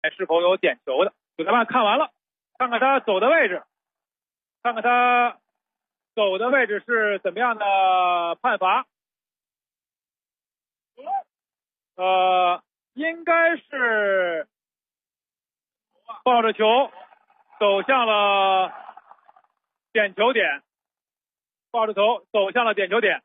是否有点球的。主裁判看完了，看看他走的位置，看看他走的位置是怎么样的判罚。应该是抱着球走向了点球点，抱着头走向了点球点。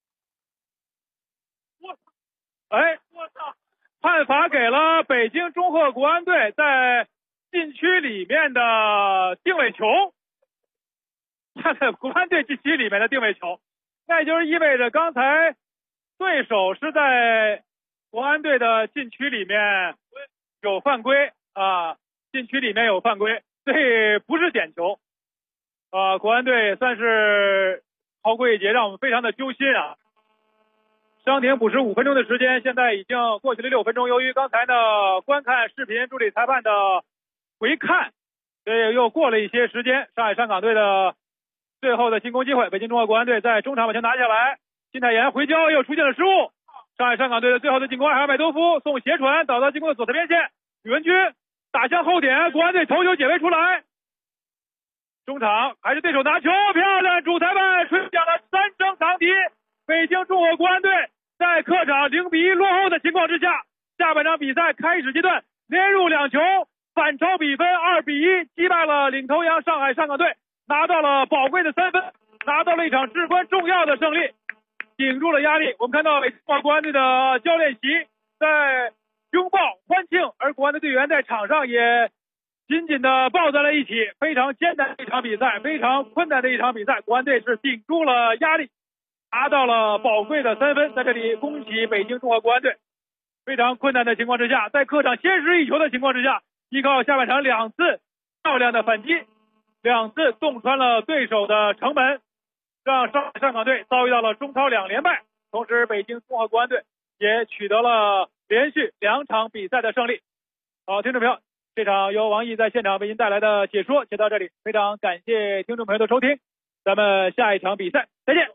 我操！判罚给了北京中赫国安队在禁区里面的定位球，在国安队禁区里面的定位球，那也就是意味着刚才对手是在国安队的禁区里面有犯规啊，禁区里面有犯规，所以不是点球。国安队算是逃过一劫，让我们非常的揪心啊。伤停补时5分钟的时间，现在已经过去了6分钟。由于刚才呢观看视频助理裁判的回看，所以又过了一些时间。上海上港队的最后的进攻机会，北京中赫国安队在中场把球拿下来，金泰妍回交又出现了失误。上海上港队的最后的进攻，阿尔麦多夫送斜传导到进攻的左侧边线，宇文军打向后点，国安队头球解围出来。中场还是对手拿球，漂亮！主裁判吹响了3声长笛。北京中赫国安队在客场0-1落后的情况之下，下半场比赛开始阶段连入2球，反超比分2-1，击败了领头羊上海上港队，拿到了宝贵的3分，拿到了一场至关重要的胜利，顶住了压力。我们看到北京中赫国安队的教练席在拥抱欢庆，而国安的队员在场上也紧紧的抱在了一起。非常艰难的一场比赛，非常困难的一场比赛，国安队是顶住了压力，拿到了宝贵的3分。在这里恭喜北京中赫国安队，非常困难的情况之下，在客场先失1球的情况之下，依靠下半场2次漂亮的反击，2次洞穿了对手的城门，让上海上港队遭遇到了中超2连败。同时北京中赫国安队也取得了连续2场比赛的胜利。好，听众朋友，这场由王毅在现场为您带来的解说就到这里，非常感谢听众朋友的收听，咱们下一场比赛再见。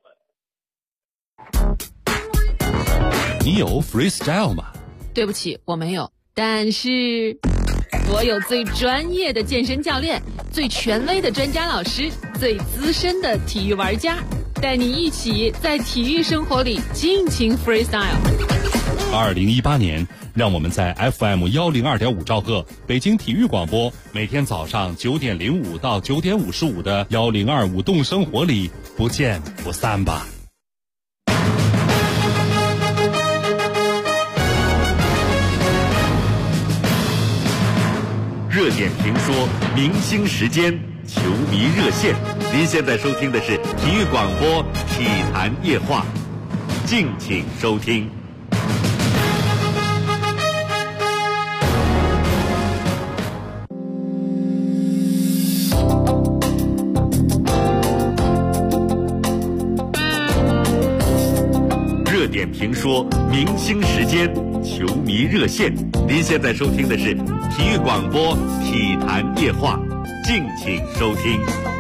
你有 freestyle 吗？ 对不起，我没有，但是我有最专业的健身教练，最权威的专家老师，最资深的体育玩家，带你一起在体育生活里尽情 freestyle。 2018年，让我们在 FM102.5兆赫北京体育广播，每天早上9点05到9点55的102舞动生活里不见不散吧。 热点评说，明星时间，球迷热线。您现在收听的是体育广播体坛夜话，敬请收听。热点评说，明星时间，球迷热线。您现在收听的是体育广播体坛夜话，敬请收听。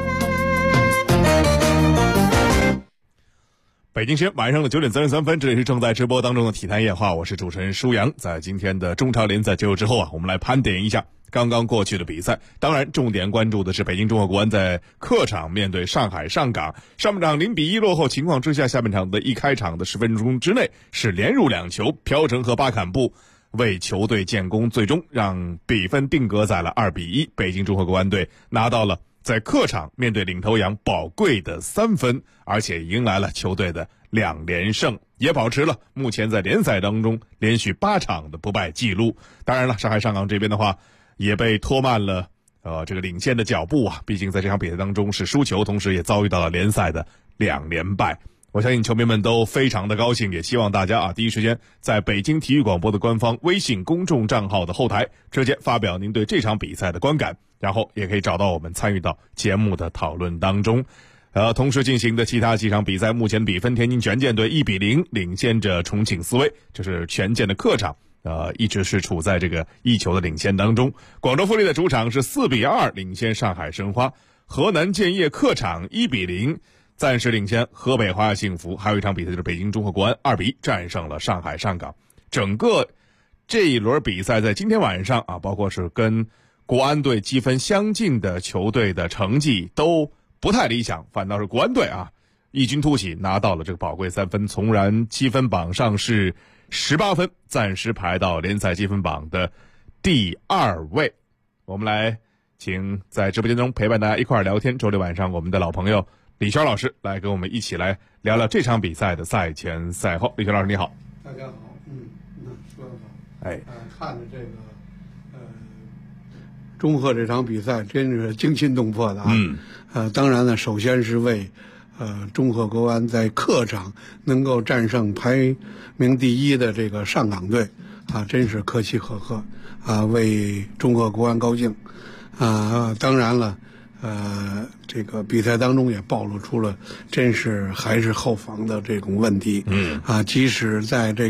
北京时间晚上的9点33分，这里是正在直播当中的体坛夜话，我是主持人舒阳。在今天的中超联赛结束之后啊，我们来盘点一下刚刚过去的比赛。当然重点关注的是北京中赫国安在客场面对上海上港，上半场0-1落后情况之下，下半场的一开场的10分钟之内是连入2球，朴成和巴坎布为球队建功，最终让比分定格在了2-1。北京中赫国安队拿到了在客场面对领头羊宝贵的3分，而且迎来了球队的2连胜，也保持了目前在联赛当中连续8场的不败记录。当然了，上海上港这边的话也被拖慢了这个领先的脚步啊，毕竟在这场比赛当中是输球，同时也遭遇到了联赛的2连败。我相信球迷们都非常的高兴，也希望大家第一时间在北京体育广播的官方微信公众账号的后台直接发表您对这场比赛的观感，然后也可以找到我们参与到节目的讨论当中。同时进行的其他几场比赛，目前比分天津权健队1-0领先着重庆斯威，这是权健的客场一直是处在这个1球的领先当中。广州富力的主场是4-2领先上海申花，河南建业客场1-0暂时领先河北华夏幸福。还有一场比赛就是北京中赫国安2-1战胜了上海上港。整个这一轮比赛在今天晚上啊，包括是跟国安队积分相近的球队的成绩都不太理想，反倒是国安队啊异军突起，拿到了这个宝贵3分，从然积分榜上是18分，暂时排到联赛积分榜的第2位。我们来请在直播间中陪伴大家一块儿聊天，周六晚上我们的老朋友李轩老师来跟我们一起来聊聊这场比赛的赛前赛后。李轩老师你好。 大家好，说得好。 哎， 看着这个中赫这场比赛真是惊心动魄的啊。当然呢，首先是为中赫国安在客场能够战胜排名第1的这个上港队啊，真是可喜可贺啊，为中赫国安高兴啊。当然了，这个比赛当中也暴露出了真是还是后防的这种问题。即使在这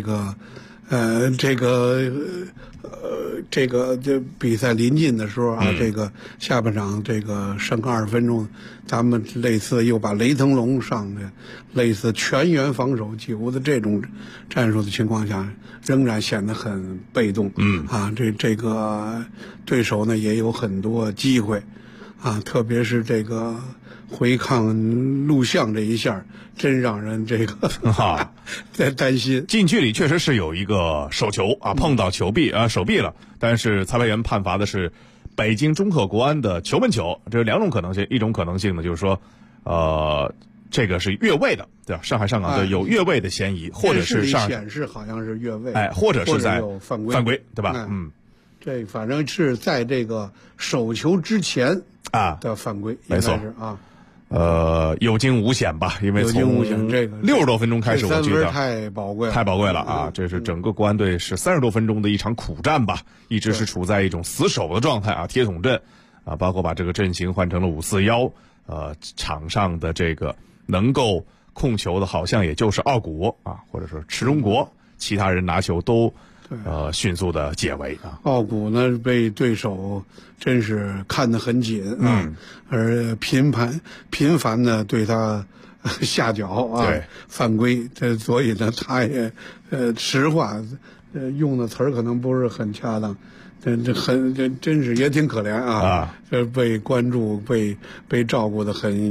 比赛临近的时候啊，这个下半场这个剩20分钟，咱们类似又把雷腾龙上的类似全员防守几乎的这种战术的情况下，仍然显得很被动。这个对手呢也有很多机会啊，特别是这个回看录像这一下，真让人这个在担心。 禁区里确实是有一个手球啊，碰到手臂了，但是裁判员判罚的是北京中赫国安的球门球。这有2种可能性，一种可能性呢就是说，这个是越位的，对吧？上海上港队有越位的嫌疑，或者是显示好像是越位， 或者是在犯规，对吧？ 这反正是在这个手球之前的犯规， 没错啊。 有惊无险吧，因为从这个 60多分钟开始，我觉得太宝贵了啊！这是整个国安队是30多分钟的一场苦战吧，一直是处在一种死守的状态啊，铁桶阵啊，包括把这个阵型换成了5-4-1，场上的这个能够控球的好像也就是奥古啊，或者说池中国，其他人拿球都迅速的解围啊。 奥古呢被对手真是看得很紧啊，而频繁的对他下脚啊，犯规。所以呢，他也实话，用的词儿可能不是很恰当，这真是也挺可怜啊。被关注、被照顾的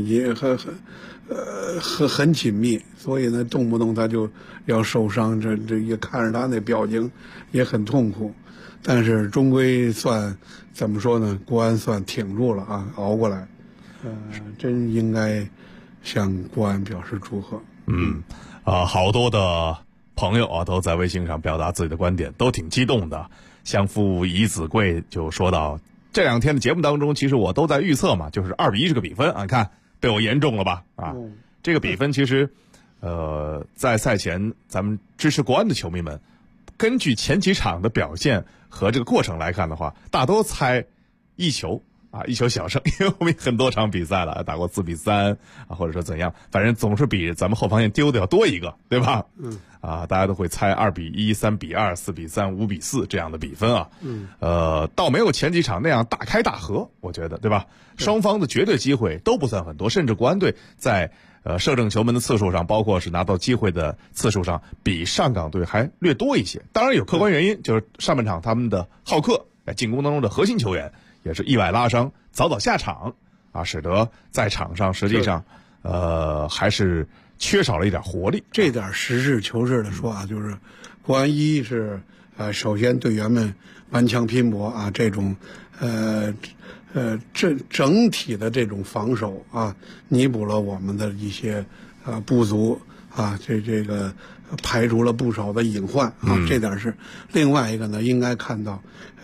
很紧密，所以呢，动不动他就要受伤，这也看着他那表情也很痛苦。但是终归算怎么说呢？国安算挺住了啊，熬过来。真应该向国安表示祝贺。 好多的朋友啊都在微信上表达自己的观点，都挺激动的。相父以子贵就说到，这2天的节目当中，其实我都在预测嘛，就是2-1这个比分啊，看被我言中了吧？这个比分其实，在赛前咱们支持国安的球迷们，根据前几场的表现和这个过程来看的话，大都猜1球啊，1球小胜，因为我们很多场比赛了，打过4-3啊，或者说怎样，反正总是比咱们后防线丢的要多一个，对吧？大家都会猜2-1、3-2、4-3、5-4这样的比分啊。倒没有前几场那样大开大合，我觉得，对吧？双方的绝对机会都不算很多，甚至国安队在射正球门的次数上，包括是拿到机会的次数上，比上港队还略多一些。当然有客观原因，就是上半场他们的浩克进攻当中的核心球员也是意外拉伤，早下场啊，使得在场上实际上还是缺少了一点活力。 这点实事求是的说啊，就是国安是首先队员们顽强拼搏啊，这种整体的这种防守啊，弥补了我们的一些不足啊，这个排除了不少的隐患啊，这点是。另外一个呢，应该看到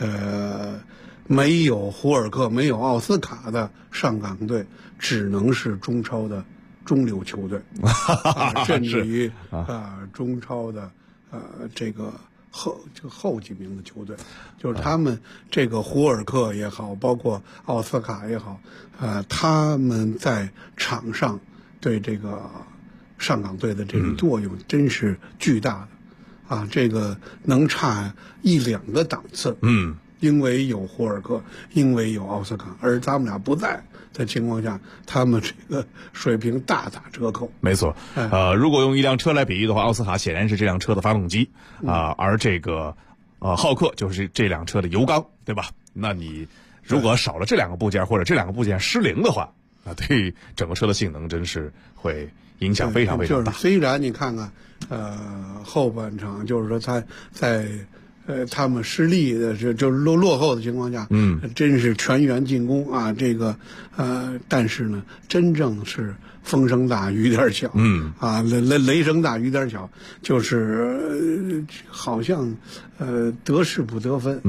没有胡尔克、没有奥斯卡的上港队，只能是中超的中流球队，甚至于中超的这个后几名的球队，就是他们这个胡尔克也好，包括奥斯卡也好，他们在场上对这个上港队的这个作用真是巨大的啊，这个能差1-2个档次。因为有胡尔克，因为有奥斯卡，而他们俩不在的情况下，他们这个水平大打折扣。 没错，如果用一辆车来比喻的话，奥斯卡显然是这辆车的发动机而这个浩克就是这辆车的油缸，对吧？那你如果少了这两个部件，或者这两个部件失灵的话，那对整个车的性能真是会影响非常非常大。 就是虽然你看看，后半场就是说他在他们失利的就是落后的情况下，真是全员进攻啊，这个但是呢，真正是风声大雨点小，雷声大雨点小，就是好像得势不得分，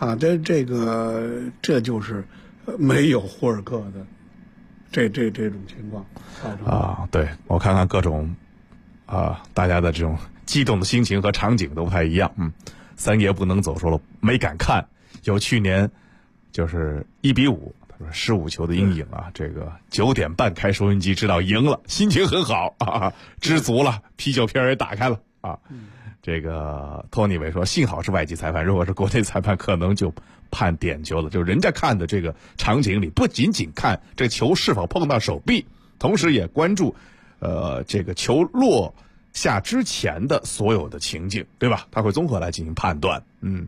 这就是没有霍尔克的这种情况啊。对，我看看各种大家的这种激动的心情和场景都不太一样。三爷不能走说了没敢看，有去年就是1-5，他说15球的阴影啊，这个9点半开收音机知道赢了，心情很好啊，知足了，啤酒瓶也打开了啊。这个托尼伟说幸好是外籍裁判，如果是国内裁判可能就判点球了。就人家看的这个场景里不仅仅看这球是否碰到手臂，同时也关注这个球落下之前的所有的情境，对吧？他会综合来进行判断。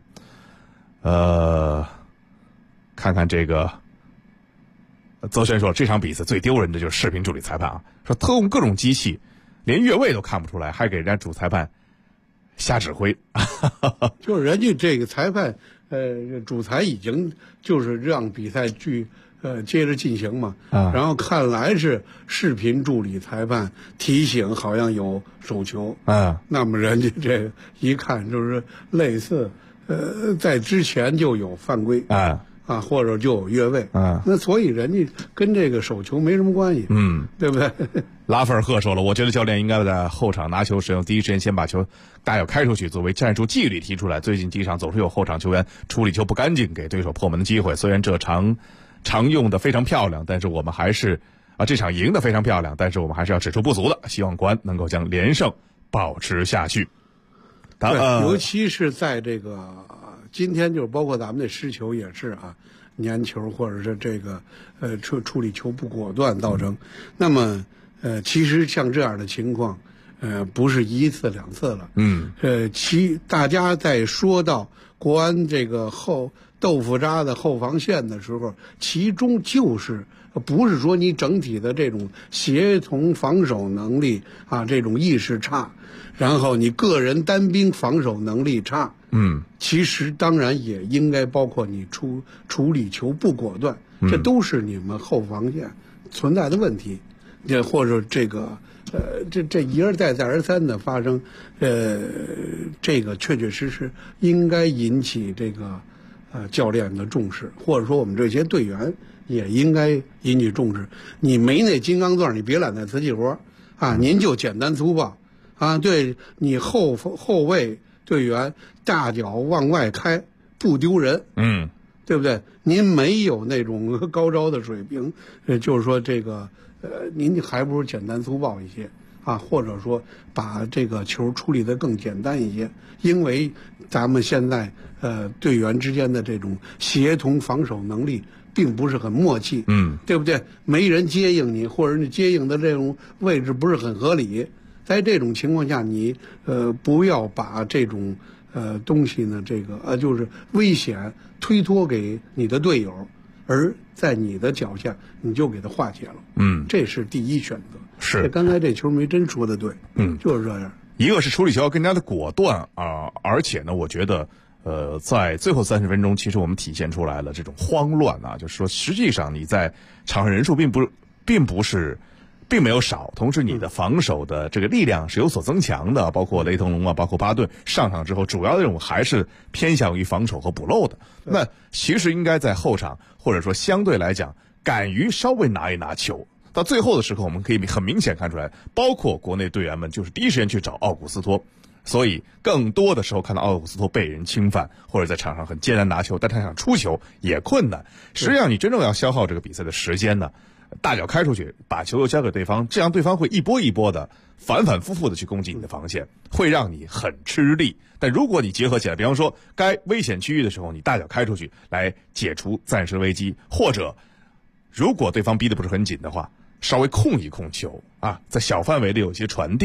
看看这个泽轩说这场比赛最丢人的就是视频助理裁判啊，说特用各种机器连越位都看不出来，还给人家主裁判瞎指挥。 就是人家这个裁判主裁已经就是让比赛接着进行嘛，然后看来是视频助理裁判提醒好像有手球，那么人家这个一看就是类似在之前就有犯规或者就有越位那所以人家跟这个手球没什么关系，对不对？ 拉斐尔赫说了，我觉得教练应该在后场拿球时用第一时间先把球大脚开出去，作为战术纪律提出来。最近几场总是有后场球员处理球不干净，给对手破门的机会。虽然这常用的非常漂亮，但是我们还是这场赢得非常漂亮，但是我们还是要指出不足的。希望国安能够将连胜保持下去。 对，尤其是在这个今天，就是包括咱们的失球也是粘球或者是这个处理球不果断造成。那么其实像这样的情况不是一次两次了。大家在说到国安这个豆腐渣的后防线的时候，其中就是不是说你整体的这种协同防守能力这种意识差，然后你个人单兵防守能力差，其实当然也应该包括你处理球不果断，这都是你们后防线存在的问题，或者这个这一而再再而三的发生，这个确确实实应该引起这个教练的重视，或者说我们这些队员也应该引起重视。你没那金刚钻，你别揽那瓷器活您就简单粗暴对你后卫队员大脚往外开不丢人，对不对？您没有那种高招的水平，就是说这个您还不如简单粗暴一些或者说把这个球处理得更简单一些，因为咱们现在队员之间的这种协同防守能力并不是很默契，对不对？没人接应你，或者你接应的这种位置不是很合理，在这种情况下，你不要把这种东西呢，这个就是危险推脱给你的队友，而在你的脚下你就给他化解了，这是第一选择。 是刚才这球没真说的对，就是这样。 一个是处理球要更加的果断而且呢，我觉得在最后30分钟，其实我们体现出来了这种慌乱就是说实际上你在场上人数并没有少，同时你的防守的这个力量是有所增强的，包括雷腾龙包括巴顿上场之后，主要的任务还是偏向于防守和补漏的。那其实应该在后场，或者说相对来讲，敢于稍微拿一拿球。到最后的时候，我们可以很明显看出来，包括国内队员们就是第一时间去找奥古斯托，所以更多的时候看到奥古斯托被人侵犯，或者在场上很艰难拿球，但他想出球也困难。实际上你真正要消耗这个比赛的时间呢，大脚开出去，把球又交给对方，这样对方会一波一波的反反复复的去攻击你的防线，会让你很吃力。但如果你结合起来，比方说该危险区域的时候，你大脚开出去来解除暂时危机，或者如果对方逼得不是很紧的话，稍微控一控球在小范围的有些传递，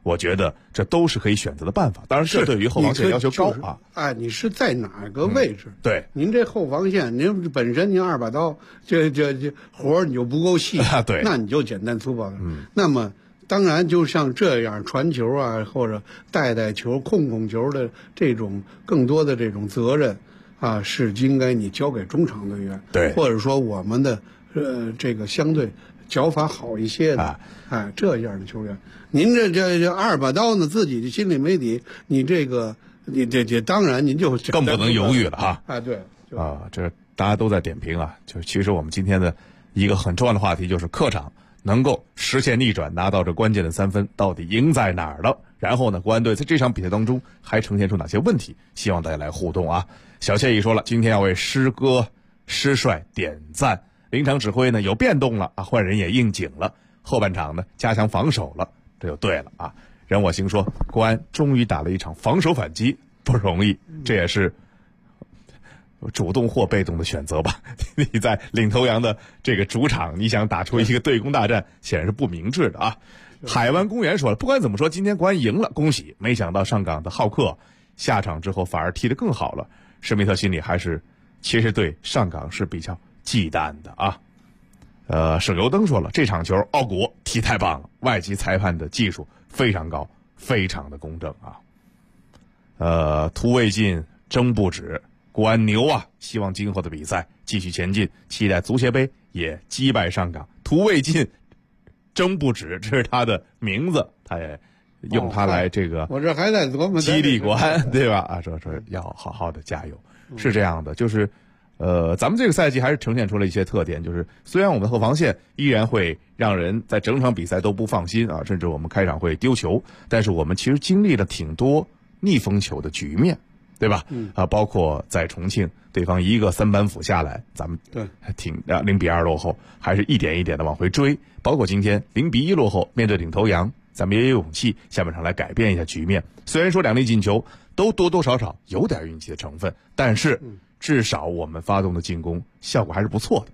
我觉得这都是可以选择的办法。当然，这对于后防线要求高啊。 你是在哪个位置？ 对， 您这后防线，您本身您2把刀，这活儿你就不够细对， 那你就简单粗暴的。那么当然，就像这样传球啊，或者带球、控球的这种更多的这种责任啊，是应该你交给中场队员， 对， 或者说我们的这个相对脚法好一些的，这样的球员，您这2把刀呢，自己心里没底，你这当然您就更不能犹豫了哈。 对这大家都在点评啊，就其实我们今天的一个很重要的话题就是客场能够实现逆转，拿到这关键的3分，到底赢在哪儿了？然后呢，国安队在这场比赛当中还呈现出哪些问题？希望大家来互动啊。小谢已说了，今天要为师哥师帅点赞。临场指挥呢有变动了啊，换人也应景了。后半场呢加强防守了，这就对了啊。任我行说，国安终于打了一场防守反击，不容易，这也是主动或被动的选择吧。你在领头羊的这个主场，你想打出一个对攻大战，显然是不明智的啊。海湾公园说了，不管怎么说，今天国安赢了，恭喜！没想到上港的浩克下场之后反而踢得更好了，施密特心里其实对上港是比较忌惮的啊。省油灯说了，这场球奥国踢太棒了，外籍裁判的技术非常高，非常的公正啊。图未尽争不止，国安牛啊！希望今后的比赛继续前进，期待足协杯也击败上港。图未尽争不止，这是他的名字，他也用它来这个我这还在琢磨激励国安，对吧？啊，说要好好的加油，是这样的，就是咱们这个赛季还是呈现出了一些特点，就是虽然我们的后防线依然会让人在整场比赛都不放心啊，甚至我们开场会丢球，但是我们其实经历了挺多逆风球的局面，对吧？包括在重庆，对方一个3板斧下来，咱们挺0-2落后，还是一点一点的往回追。包括今天0-1落后，面对领头羊，咱们也有勇气下半场来改变一下局面。虽然说2粒进球都多多少少有点运气的成分，但是至少我们发动的进攻效果还是不错的。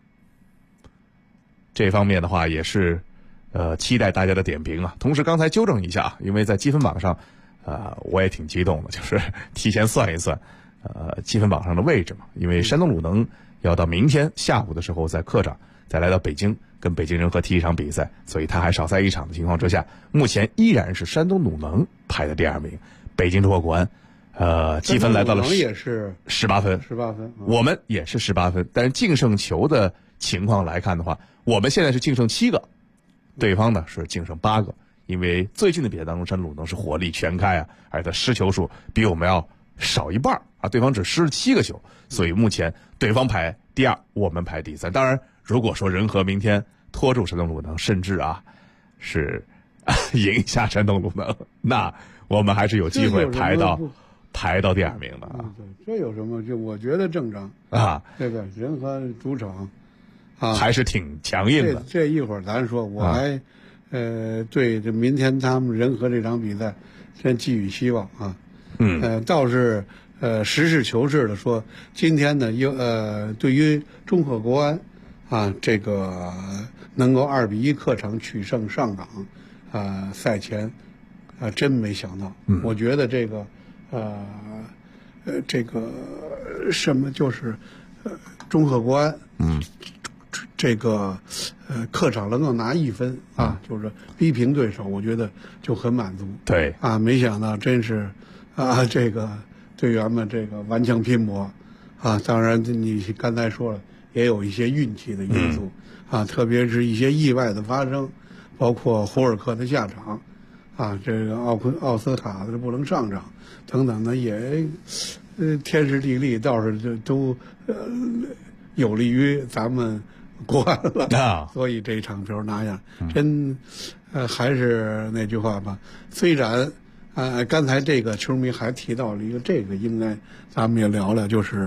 这方面的话也是期待大家的点评啊。同时刚才纠正一下啊，因为在积分榜上我也挺激动的，就是提前算一算积分榜上的位置嘛。因为山东鲁能要到明天下午的时候在客场再来到北京跟北京人和踢一场比赛，所以他还少赛一场的情况之下，目前依然是山东鲁能排的第2名，北京中国国安积分来到了也是 18分，我们也是18分，但是净胜球的情况来看的话，我们现在是净胜7个，对方呢是净胜8个。因为最近的比赛当中，山东鲁能是火力全开啊，而且他失球数比我们要少一半啊，对方只失了7个球，所以目前对方排第2，我们排第3。当然，如果说仁和明天拖住山东鲁能，甚至是赢下山东鲁能，那我们还是有机会排到第2名的啊。 这有什么？就我觉得正常啊。这个仁和主场还是挺强硬的。 这一会儿咱说，我还对这明天他们仁和这场比赛先寄予希望啊。倒是实事求是的说，今天呢对于中赫国安啊，这个能够2-1客场取胜上港赛前真没想到。我觉得这个什么就是中赫国安这个客场能够拿1分啊，就是逼平对手，我觉得就很满足。 对啊，没想到真是这个队员们这个顽强拼搏啊。当然你刚才说了，也有一些运气的因素啊，特别是一些意外的发生，包括胡尔克的下场啊，这个奥斯卡的不能上场等等的，也天时地利倒是都有利于咱们国安了所以这场球拿下真还是那句话吧。虽然刚才这个球迷还提到了一个，这个应该咱们也聊聊，就是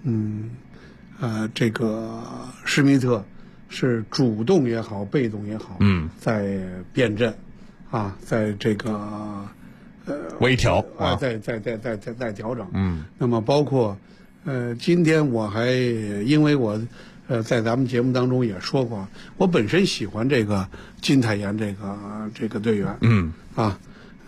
这个施密特是主动也好，被动也好，在变阵啊，在这个微调啊， 在调整。那么包括今天我还因为我在咱们节目当中也说过，我本身喜欢这个金泰妍这个队员。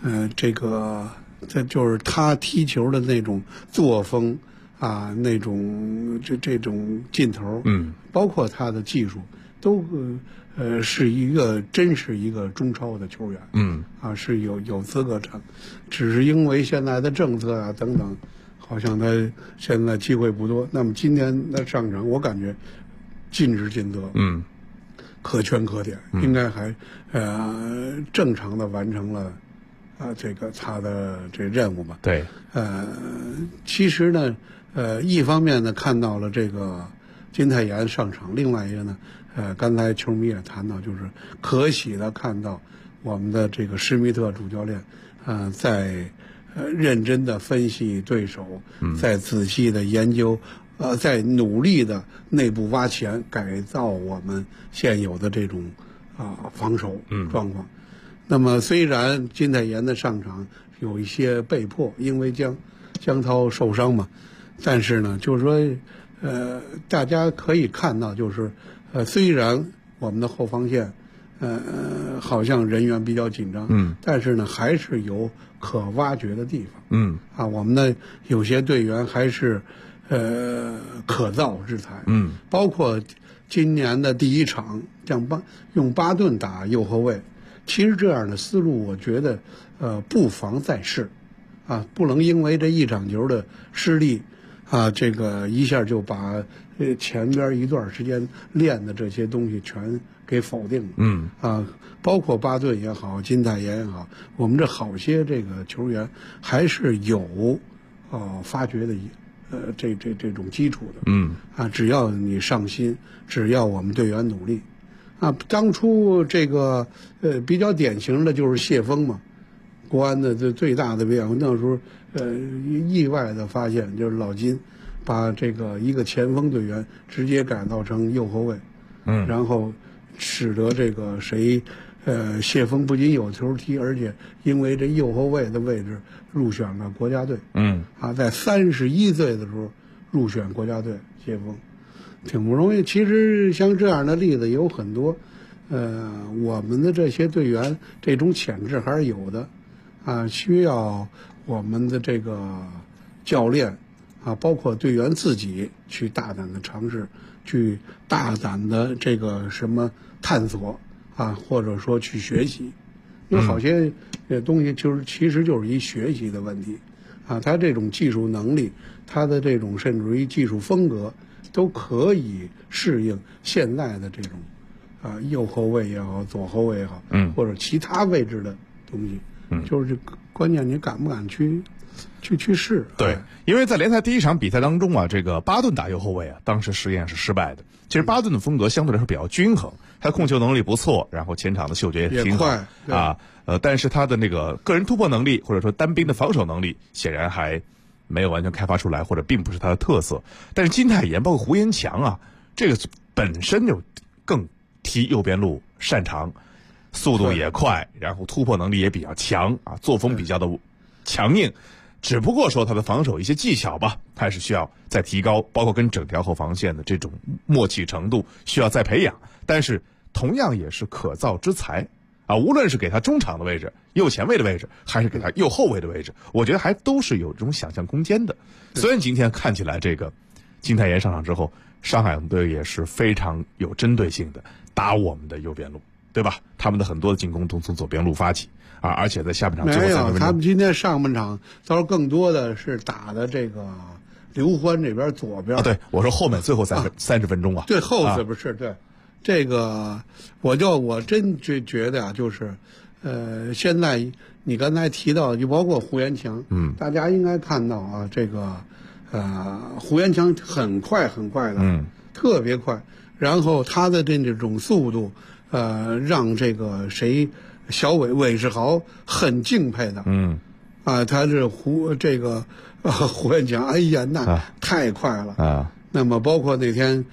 这就是他踢球的那种作风啊，那种这种劲头，包括他的技术，都是真是一个中超的球员，是有资格上，只是因为现在的政策啊等等，好像他现在机会不多。那么今天的上场，我感觉尽职尽责，可圈可点，应该还正常的完成了这个他的这任务吧。 对， 其实呢，一方面呢看到了这个金泰妍上场，另外一个呢，刚才球迷也谈到，就是可喜的看到我们的这个施密特主教练，在认真的分析对手，在仔细的研究。在努力的内部挖潜，改造我们现有的这种防守状况。那么虽然金泰妍的上场有一些被迫，因为江涛受伤嘛，但是呢，就是说，大家可以看到，就是虽然我们的后防线好像人员比较紧张，但是呢，还是有可挖掘的地方。我们的有些队员还是。可造之材，包括今年的第一场用巴顿打右后卫，其实这样的思路，我觉得不妨再试，不能因为这一场球的失利，这个一下就把前边一段时间练的这些东西全给否定了，包括巴顿也好，金泰妍也好，我们这好些这个球员还是有发掘的这种基础的，只要你上心，只要我们队员努力，当初这个比较典型的就是谢峰嘛，国安的最大的变化，那时候意外的发现就是老金把这个一个前锋队员直接改造成右后卫，然后使得这个谢峰不仅有球踢，而且因为这右后卫的位置入选了国家队。在31岁的时候入选国家队，谢峰挺不容易。其实像这样的例子也有很多，我们的这些队员这种潜质还是有的，需要我们的这个教练包括队员自己去大胆的尝试，去大胆的这个什么探索。或者说去学习，因为好些东西其实就是一学习的问题，他这种技术能力，他的这种甚至于技术风格，都可以适应现在的这种右后卫也好，左后卫也好，或者其他位置的东西，就是关键你敢不敢去试。 对，因为在联赛第一场比赛当中这个巴顿打右后卫当时实验是失败的。其实巴顿的风格相对来说比较均衡，他控球能力不错，然后前场的嗅觉也挺好但是他的那个个人突破能力或者说单兵的防守能力显然还没有完全开发出来，或者并不是他的特色。但是金泰妍包括胡延强这个本身就更踢右边路擅长，速度也快，然后突破能力也比较强作风比较的强硬。只不过说他的防守一些技巧吧，还是需要再提高，包括跟整条后防线的这种默契程度需要再培养。但是同样也是可造之材无论是给他中场的位置、右前卫的位置，还是给他右后卫的位置，我觉得还都是有这种想象空间的。虽然今天看起来这个金泰妍上场之后，上海队也是非常有针对性的打我们的右边路，对吧？他们的很多的进攻都从左边路发起而且在下半场最后3分钟， 他们今天上半场倒是更多的是打的这个刘欢这边左边对，我说后面最后30分钟对，后面不是对这个，我真觉得就是现在你刚才提到，就包括胡延强，大家应该看到这个胡延强很快的，特别快，然后他的这种速度，让这个小韦世豪很敬佩的，他是胡延强，哎呀，那太快了那么包括那天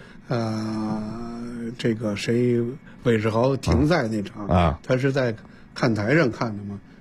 韦世豪停赛那场他是在看台上看的嘛，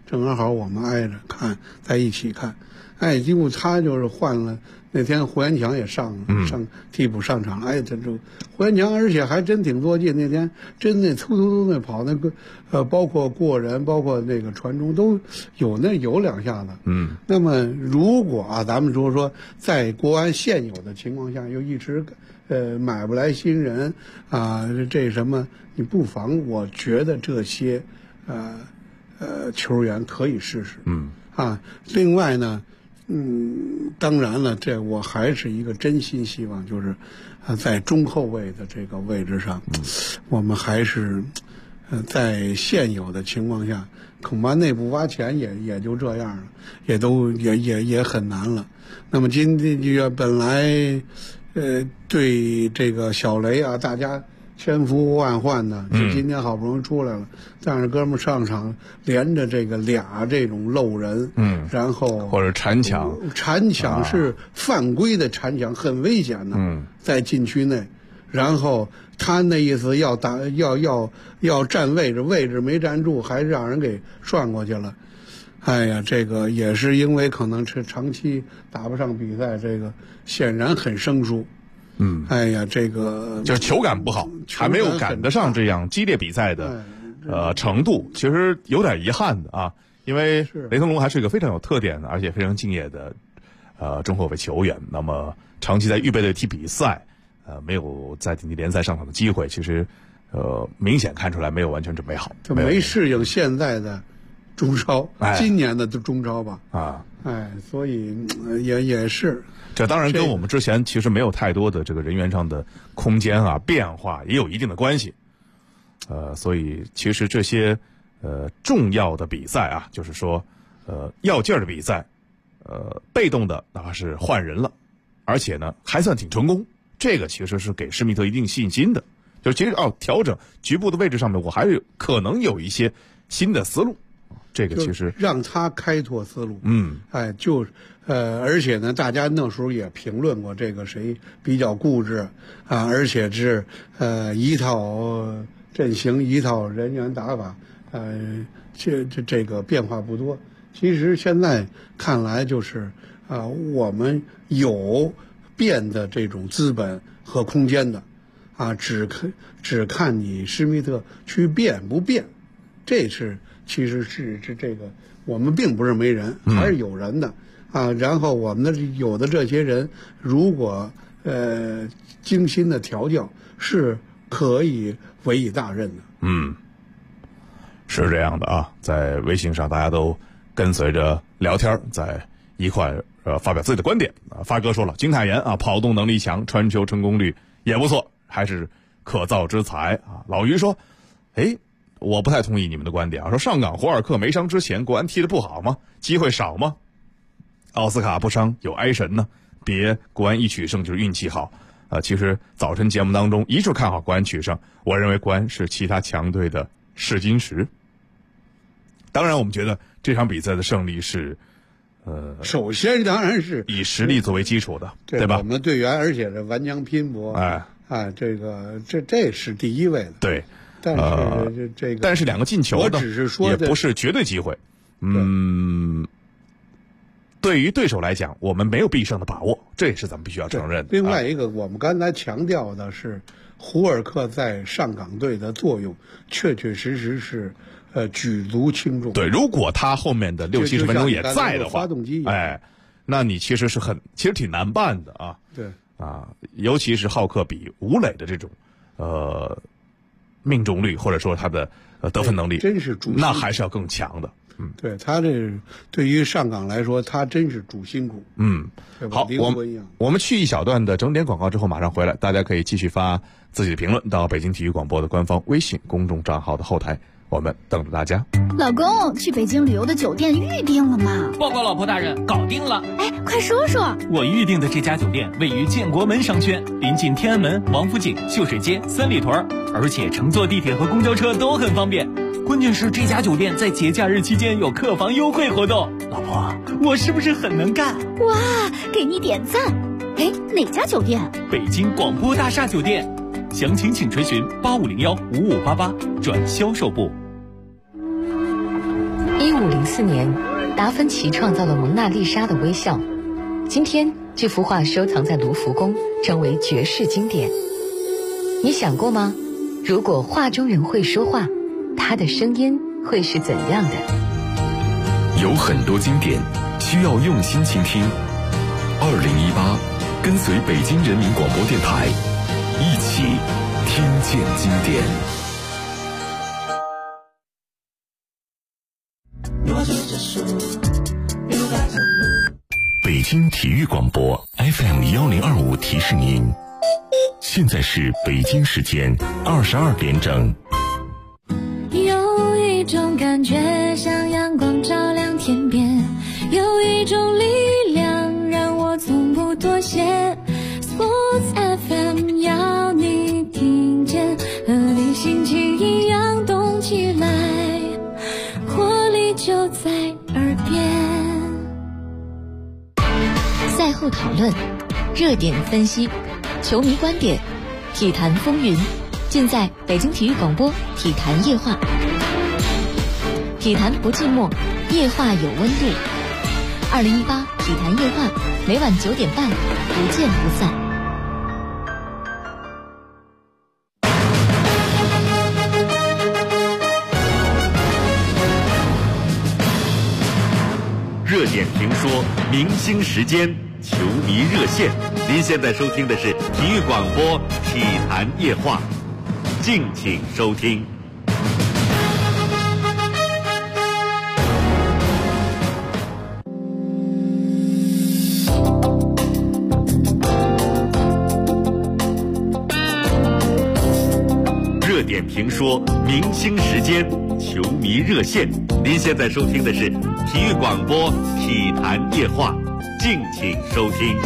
正好我们挨着看，在一起看。哎，结果他就是换了，那天胡延强也上替补上场，哎，这胡延强而且还真挺多劲，那天真那突那跑那个包括过人，包括那个传中都有两下子。那么如果啊，咱们说在国安现有的情况下，又一直买不来新人啊，这什么，你不妨我觉得这些球员可以试试。另外呢。当然了，这我还是一个真心希望，就是在中后卫的这个位置上，我们还是在现有的情况下，恐怕内部挖潜也就这样了，也很难了。那么今天本来对这个小雷啊，大家千呼万唤的，就今天好不容易出来了，但是哥们上场连着这个俩这种漏人，然后或者铲抢是犯规的铲抢，很危险的，在禁区内，然后他那意思要打要占位置没站住，还是让人给涮过去了。哎呀，这个也是因为可能是长期打不上比赛，这个显然很生疏。哎呀，这个就是球感不好，还没有赶得上这样激烈比赛的程度，其实有点遗憾的啊。因为雷腾龙还是一个非常有特点的，而且非常敬业的中后卫球员。那么长期在预备队踢比赛，没有在顶级联赛上场的机会，其实明显看出来没有完全准备好， 就没适应现在的中超，今年的中超吧。所以也是。 这当然跟我们之前其实没有太多的这个人员上的空间啊变化也有一定的关系，所以其实这些重要的比赛啊，就是说要劲儿的比赛，被动的哪怕是换人了，而且呢还算挺成功，这个其实是给施密特一定信心的，就是其实调整局部的位置上面，我还是可能有一些新的思路。这个其实让他开拓思路，而且呢，大家那时候也评论过这个谁比较固执啊，而且是一套阵型一套人员打法，这个变化不多。其实现在看来就是我们有变的这种资本和空间的，只看你施密特去变不变，这是。其实是这个，我们并不是没人，还是有人的然后我们有的这些人，如果精心的调教，是可以委以大任的。 是这样的啊，在微信上大家都跟随着聊天，在一块发表自己的观点发哥说了，金泰妍跑动能力强，传球成功率也不错，还是可造之材老于说，我不太同意你们的观点说上港胡尔克没伤之前，国安踢得不好吗？机会少吗？奥斯卡不伤有埃神呢，别国安一取胜就是运气好其实早晨节目当中一致看好国安取胜，我认为国安是其他强队的试金石。当然我们觉得这场比赛的胜利是首先当然是以实力作为基础的，对吧？ 我们队员而且是顽强拼搏这是第一位的。 对， 但是两个进球呢，也不是绝对机会。对于对手来讲，我们没有必胜的把握，这也是咱们必须要承认的。 另外一个，我们刚才强调的是，胡尔克在上港队的作用，确确实实是举足轻重。 对，如果他后面的60-70分钟也在的话， 发动机那你其实挺难办的啊。 对尤其是浩克比吴磊的这种命中率或者说他的得分能力， 真是主， 那还是要更强的。 对他这对于上港来说，他真是主心骨。 好，我们去一小段的整点广告之后马上回来，大家可以继续发自己的评论到北京体育广播的官方微信公众账号的后台，我们等着大家。 老公，去北京旅游的酒店预定了吗？ 报告老婆大人，搞定了。 快说说。 我预定的这家酒店位于建国门商圈，临近天安门、王府井、秀水街、三里屯，而且乘坐地铁和公交车都很方便。关键是这家酒店在节假日期间有客房优惠活动。老婆，我是不是很能干？ 哇，给你点赞。哪家酒店？ 北京广播大厦酒店。详情请垂询8501-5588转销售部。 1504年，达芬奇创造了蒙娜丽莎的微笑。今天，这幅画收藏在卢浮宫，成为绝世经典。你想过吗？如果画中人会说话，他的声音会是怎样的？ 有很多经典需要用心倾听。2018，跟随北京人民广播电台，一起听见经典。北京体育广播 FM1025提示您，现在是北京时间22点整。 有一种感觉像阳光照亮天边，有一种力量让我从不妥协。Sports FM 要你听见，和你心情一样动起来，活力就在耳边。 赛后讨论，热点分析，球迷观点，体坛风云，尽在北京体育广播体坛夜话。体坛不寂寞，夜话有温度。2018体坛夜话，每晚9点半，不见不散。 热点评说，明星时间，球迷热线。您现在收听的是体育广播体坛夜话，敬请收听。热点评说，明星时间，球迷热线。您现在收听的是体育广播体坛夜话，敬请收听。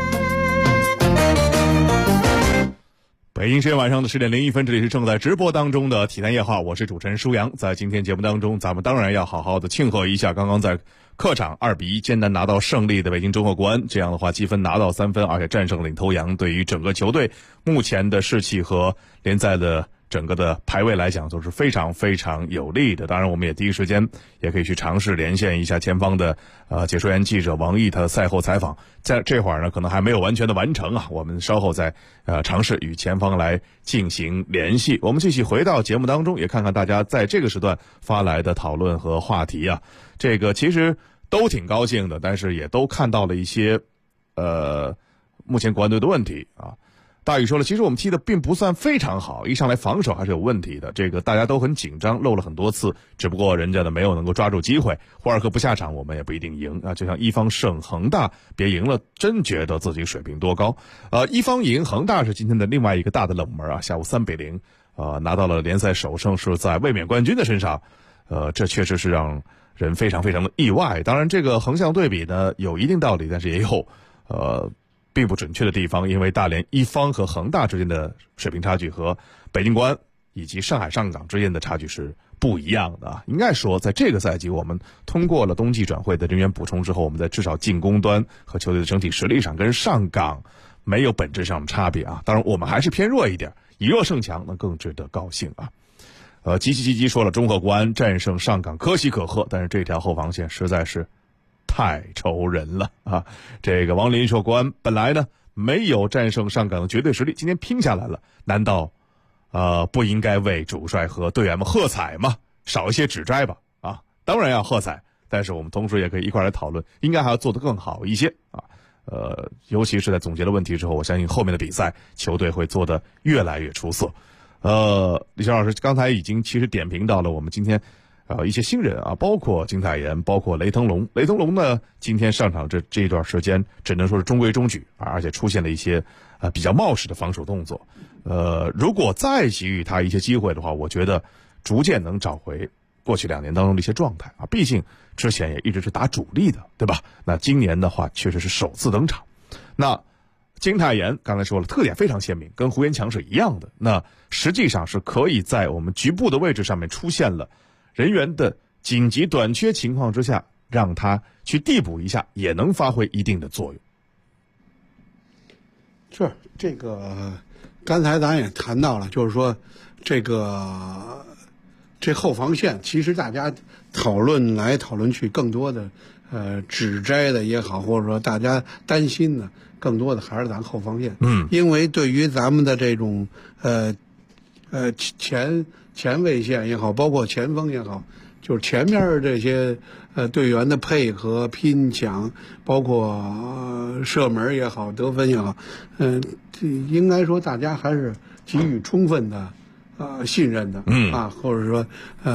北京时间晚上的10点01分，这里是正在直播当中的体坛夜话，我是主持人舒阳。在今天节目当中，咱们当然要好好的庆贺一下刚刚在客场2-1艰难拿到胜利的北京中赫国安。这样的话，积分拿到3分，而且战胜领头羊，对于整个球队目前的士气和联赛的整个的排位来讲都是非常非常有利的。当然我们也第一时间也可以去尝试连线一下前方的解说员记者王毅，他的赛后采访在这会儿呢可能还没有完全的完成啊，我们稍后再尝试与前方来进行联系。我们继续回到节目当中，也看看大家在这个时段发来的讨论和话题啊。这个其实都挺高兴的，但是也都看到了一些目前国安队的问题啊。大宇说了，其实我们踢的并不算非常好，一上来防守还是有问题的，这个大家都很紧张，漏了很多次，只不过人家呢没有能够抓住机会。霍尔克不下场，我们也不一定赢啊。就像一方胜恒大，别赢了，真觉得自己水平多高。一方赢恒大是今天的另外一个大的冷门啊，下午3-0，拿到了联赛首胜，是在卫冕冠军的身上，这确实是让人非常非常的意外。当然，这个横向对比呢有一定道理，但是也有并不准确的地方，因为大连一方和恒大之间的水平差距和北京国安以及上海上港之间的差距是不一样的啊。应该说，在这个赛季，我们通过了冬季转会的人员补充之后，我们在至少进攻端和球队的整体实力上跟上港没有本质上的差别啊。当然，我们还是偏弱一点，以弱胜强，那更值得高兴啊。吉说了，中赫国安战胜上港可喜可贺，但是这条后防线实在是太愁人了啊！这个王林说，国安本来呢没有战胜上港的绝对实力，今天拼下来了，难道不应该为主帅和队员们喝彩吗？少一些指摘吧啊！当然要喝彩，但是我们同时也可以一块来讨论，应该还要做得更好一些啊！尤其是在总结了问题之后，我相信后面的比赛球队会做得越来越出色。李翔老师刚才已经其实点评到了我们今天一些新人啊，包括金泰妍，包括雷腾龙。雷腾龙呢，今天上场这一段时间只能说是中规中矩，而且出现了一些比较冒失的防守动作。如果再给予他一些机会的话，我觉得逐渐能找回过去2年当中的一些状态啊。毕竟之前也一直是打主力的，对吧？那今年的话确实是首次登场。那金泰妍刚才说了，特点非常鲜明，跟胡延强是一样的。那实际上是可以在我们局部的位置上面出现了人员的紧急短缺情况之下，让他去递补一下，也能发挥一定的作用。 是这个，刚才咱也谈到了，就是说这后防线，其实大家讨论来讨论去，更多的指摘的也好，或者说大家担心的，更多的还是咱后防线。因为对于咱们的这种前卫线也好，包括前锋也好，就是前面这些队员的配合拼抢，包括射门也好，得分也好，应该说大家还是给予充分的信任的，或者说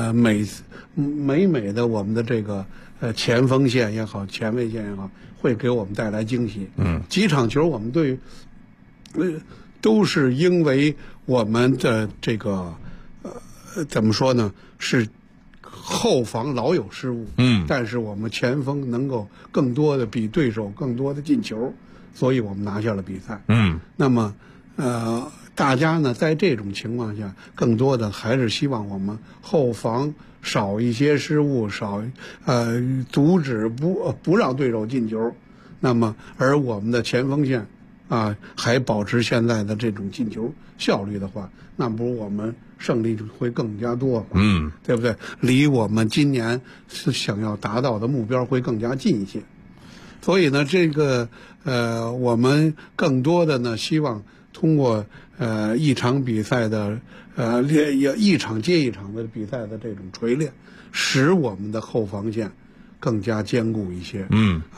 每的我们的这个前锋线也好，前卫线也好，会给我们带来惊喜。几场球我们队都是因为我们的这个怎么说呢，是后防老有失误，但是我们前锋能够更多的比对手更多的进球，所以我们拿下了比赛。那么大家呢在这种情况下，更多的还是希望我们后防少一些失误，阻止不让对手进球。那么而我们的前锋线还保持现在的这种进球效率的话，那不如我们胜利会更加多，对不对？离我们今年是想要达到的目标会更加近一些。所以呢，这个我们更多的呢，希望通过一场比赛的一场接一场的比赛的这种锤炼，使我们的后防线更加坚固一些。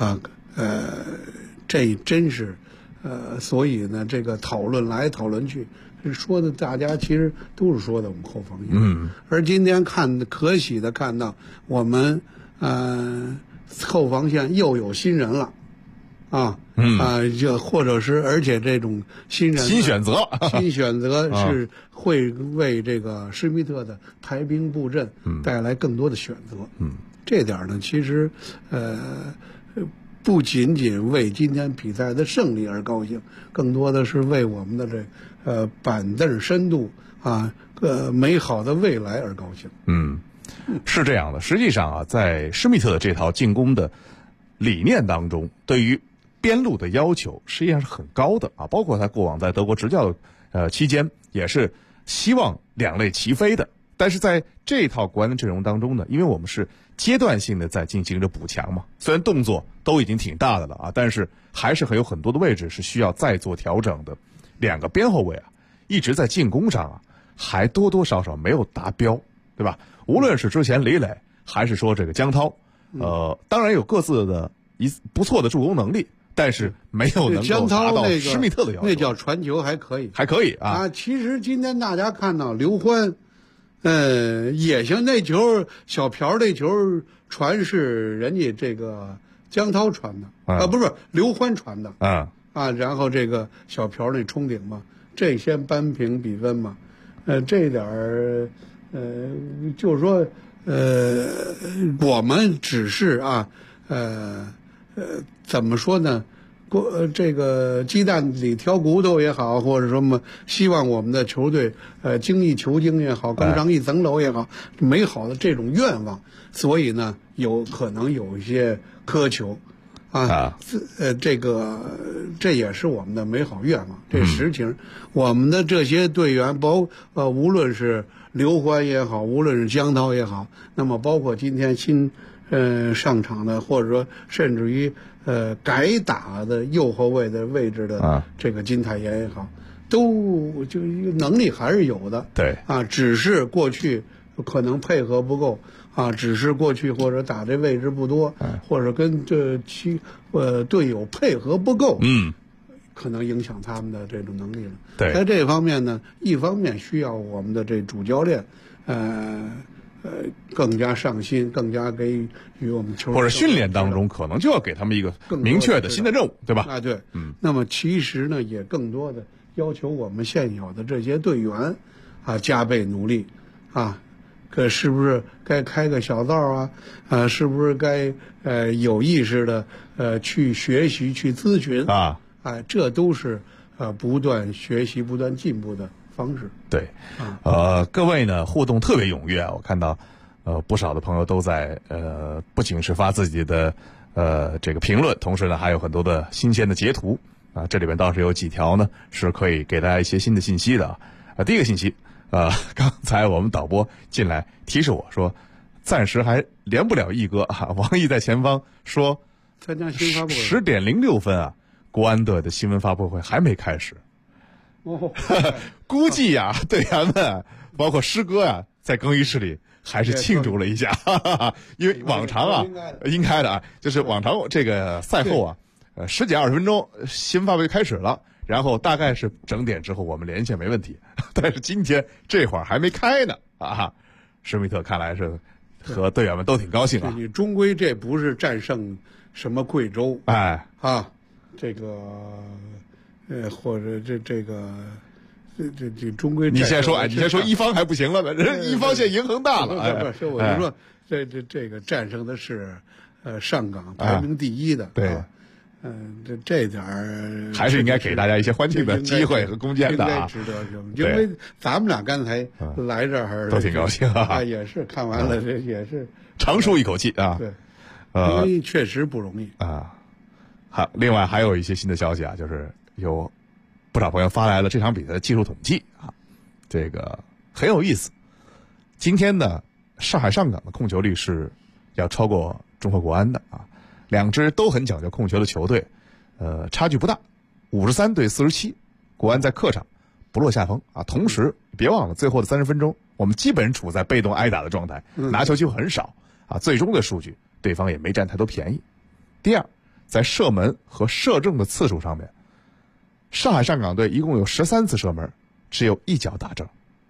这真是所以呢，这个讨论来讨论去，说的大家其实都是说的我们后防线。而今天可喜的看到我们后防线又有新人了。就或者是，而且这种新选择是会为这个施密特的排兵布阵带来更多的选择。这点呢，其实不仅仅为今天比赛的胜利而高兴，更多的是为我们的这板凳深度美好的未来而高兴。 是这样的。实际上在施密特的这套进攻的理念当中，对于边路的要求实际上是很高的包括他过往在德国执教期间也是希望两类齐飞的。但是在这套国安的阵容当中呢，因为我们是阶段性的在进行着补强嘛，虽然动作都已经挺大的了但是还是有很多的位置是需要再做调整的。两个边后卫一直在进攻上还多多少少没有达标，对吧？无论是之前李磊还是说这个江涛，当然有各自的不错的助攻能力，但是没有能够达到施密特的要求。 那叫传球还可以其实今天大家看到刘欢也行，那球小朴那球传是人家这个江涛传的不是刘欢传的然后这个小朴那冲顶嘛，这先扳平比分嘛。这点就是说我们只是怎么说呢？这个鸡蛋里挑骨头也好，或者什么，希望我们的球队精益求精也好，更上一层楼也好，美好的这种愿望，所以呢，有可能有一些苛求这也是我们的美好愿望。这实情，我们的这些队员，无论是刘欢也好，无论是江涛也好，那么包括今天新上场的，或者说甚至于改打的右后卫的位置的这个金泰妍也好，都就能力还是有的。 对只是过去可能配合不够只是过去或者打这位置不多，或者跟队友配合不够，可能影响他们的这种能力了。 对， 在这方面呢，一方面需要我们的这主教练更加上心，更加给予我们球队或者训练当中，可能就要给他们一个明确的新的任务，对吧？ 对，那么其实呢，也更多的要求我们现有的这些队员加倍努力可是不是该开个小灶是不是该有意识的去学习去咨询这都是不断学习不断进步的方式。 对各位呢互动特别踊跃我看到不少的朋友都在不仅是发自己的这个评论，同时呢还有很多的新鲜的截图这里边倒是有几条呢是可以给大家一些新的信息的第一个信息刚才我们导播进来提示我说， 暂时还连不了一哥啊。王毅在前方说， 参加新闻发布会 10点06分啊，国安队的新闻发布会还没开始。估计呀，队员们包括师哥呀，在更衣室里还是庆祝了一下，因为往常啊，应该的啊，就是往常这个赛后啊，10几20分钟新闻发布会开始了，然后大概是整点之后我们连线没问题，但是今天这会儿还没开呢啊。施密特看来是和队员们都挺高兴啊。 你终归这不是战胜什么贵州， 哎啊，这个或者这终归你先说，哎，你先说一方还不行了呢，人一方现在赢恒大了，哎， 不是，我就说这个战胜的是上港排名第一的， 对。 这点儿还是应该给大家一些欢庆的机会和空间的啊， 应该值得，因为咱们俩刚才来这儿都挺高兴啊， 也是看完了，这也是长舒一口气啊。 对，因为确实不容易啊。好，另外还有一些新的消息啊，就是有不少朋友发来了这场比赛的技术统计啊，这个很有意思。今天呢，上海上港的控球率是要超过中赫国安的啊。两支都很讲究控球的球队，差距不大，53对47，国安在客场不落下风啊。同时别忘了最后的30分钟，我们基本处在被动挨打的状态，拿球机会很少啊。最终的数据对方也没占太多便宜。第二，在射门和射正的次数上面，上海上港队一共有13次射门，只有1脚打正，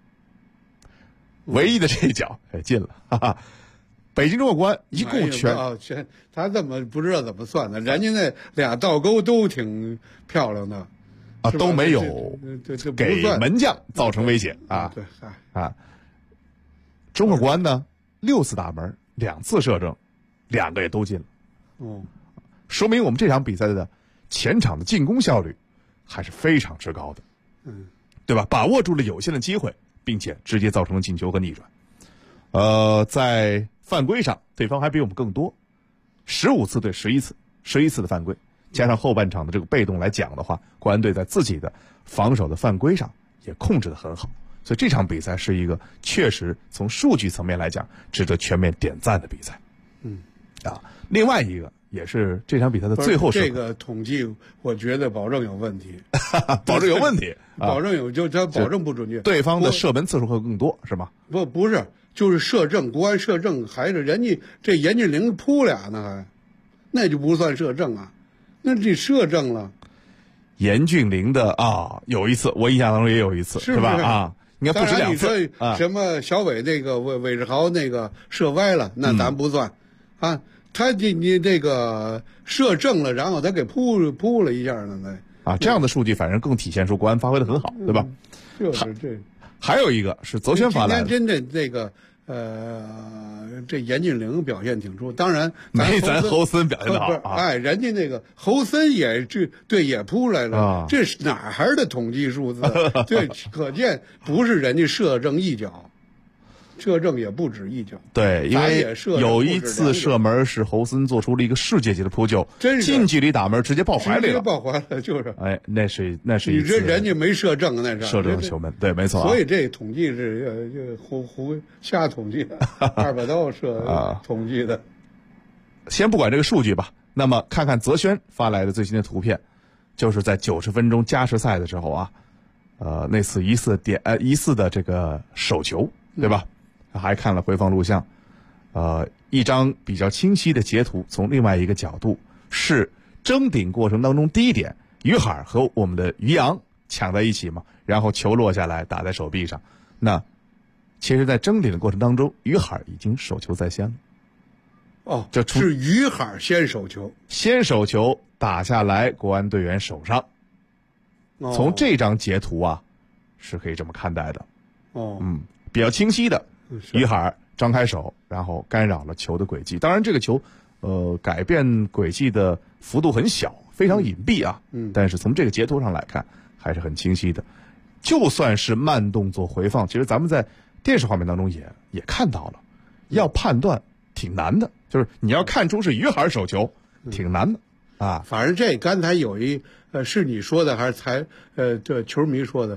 唯一的这一脚进了，哈哈。北京中赫国安一共他怎么不知道怎么算的？人家那俩倒钩都挺漂亮的啊，都没有给门将造成威胁啊。 对啊，中赫国安呢6次打门，2次射正，2个也都进了。说明我们这场比赛的前场的进攻效率还是非常之高的。对吧？把握住了有限的机会，并且直接造成了进球和逆转。在犯规上，对方还比我们更多，15次对11次，11次的犯规，加上后半场的这个被动来讲的话，国安队在自己的防守的犯规上也控制得很好，所以这场比赛是一个确实从数据层面来讲值得全面点赞的比赛。另外一个也是这场比赛的最后这个统计，我觉得保证有问题， 保证有问题， 保证有他保证不准确， 对方的射门次数会更多，是吗？ 不是。就是射正，国安射正，还是人家这严俊凌扑俩呢，还那就不算射正啊，那这射正了。 严俊凌的有一次，我印象当中也有一次，是吧？啊，应该不止2次。 什么小伟那个韦世豪那个射歪了，那咱不算啊。他你这个射正了，然后他给扑了一下呢， 那这样的数据反正更体现出国安发挥的很好，对吧？ 就是这。 还有一个是泽轩发来的， 今天真的这个这严俊凌表现挺出，当然没咱侯森表现的好哎，人家那个侯森也也扑来了，这是哪儿的统计数字？这可见不是人家射正一脚。射正也不止1脚， 对，因为有一次射门是侯森做出了一个世界级的扑救，近距离打门直接抱怀里了， 直接抱怀了，就是， 哎，那是一次， 你这人家没射正，那是射正的球门，对，没错。 所以这统计是胡瞎统计的，200刀射统计的。 先不管这个数据吧，那么看看泽轩发来的最新的图片，就是在90分钟加时赛的时候啊，那次疑似的这个手球，对吧？还看了回放录像，一张比较清晰的截图，从另外一个角度是争顶过程当中，第一点，于海和我们的于洋抢在一起嘛，然后球落下来打在手臂上。那其实，在争顶的过程当中，于海已经手球在先了。 这是于海先手球打下来国安队员手上。从这张截图啊，是可以这么看待的。比较清晰的。于海张开手，然后干扰了球的轨迹。当然，这个球，改变轨迹的幅度很小，非常隐蔽啊。但是从这个截图上来看，还是很清晰的。就算是慢动作回放，其实咱们在电视画面当中也看到了，要判断挺难的。就是你要看出是于海手球，挺难的啊。 反正这刚才有是你说的还是这球迷说的？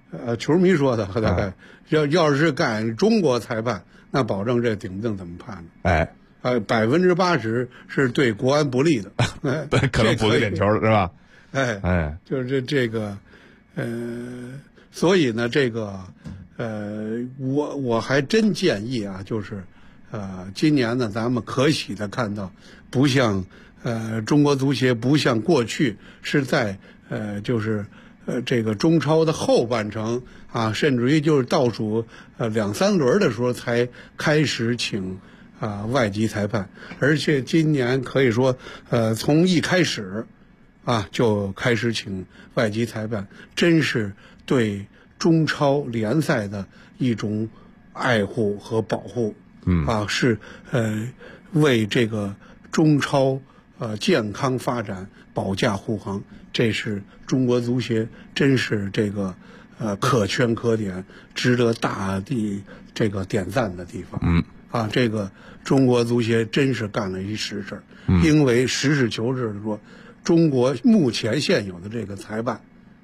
球迷说的，大概要是干中国裁判，那保证这顶不定怎么判的。80%是对国安不利的， 对，可能补个点球是吧？ 就是这个，所以呢，这个，我还真建议啊，就是今年呢，咱们可喜的看到，不像中国足协不像过去是在就是这个中超的后半程啊，甚至于就是倒数2、3轮的时候才开始请外籍裁判，而且今年可以说从一开始就开始请外籍裁判，真是对中超联赛的一种爱护和保护。是为这个中超健康发展保驾护航，这是中国足协真是这个可圈可点，值得大地这个点赞的地方。这个中国足协真是干了一实事。因为实事求是的说，中国目前现有的这个裁判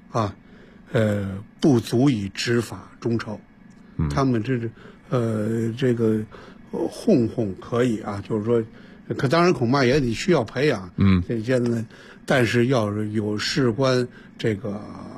不足以执法中超。他们这个哄可以就是说，可当然恐怕也得需要培养。这现在，但是要是有事关这个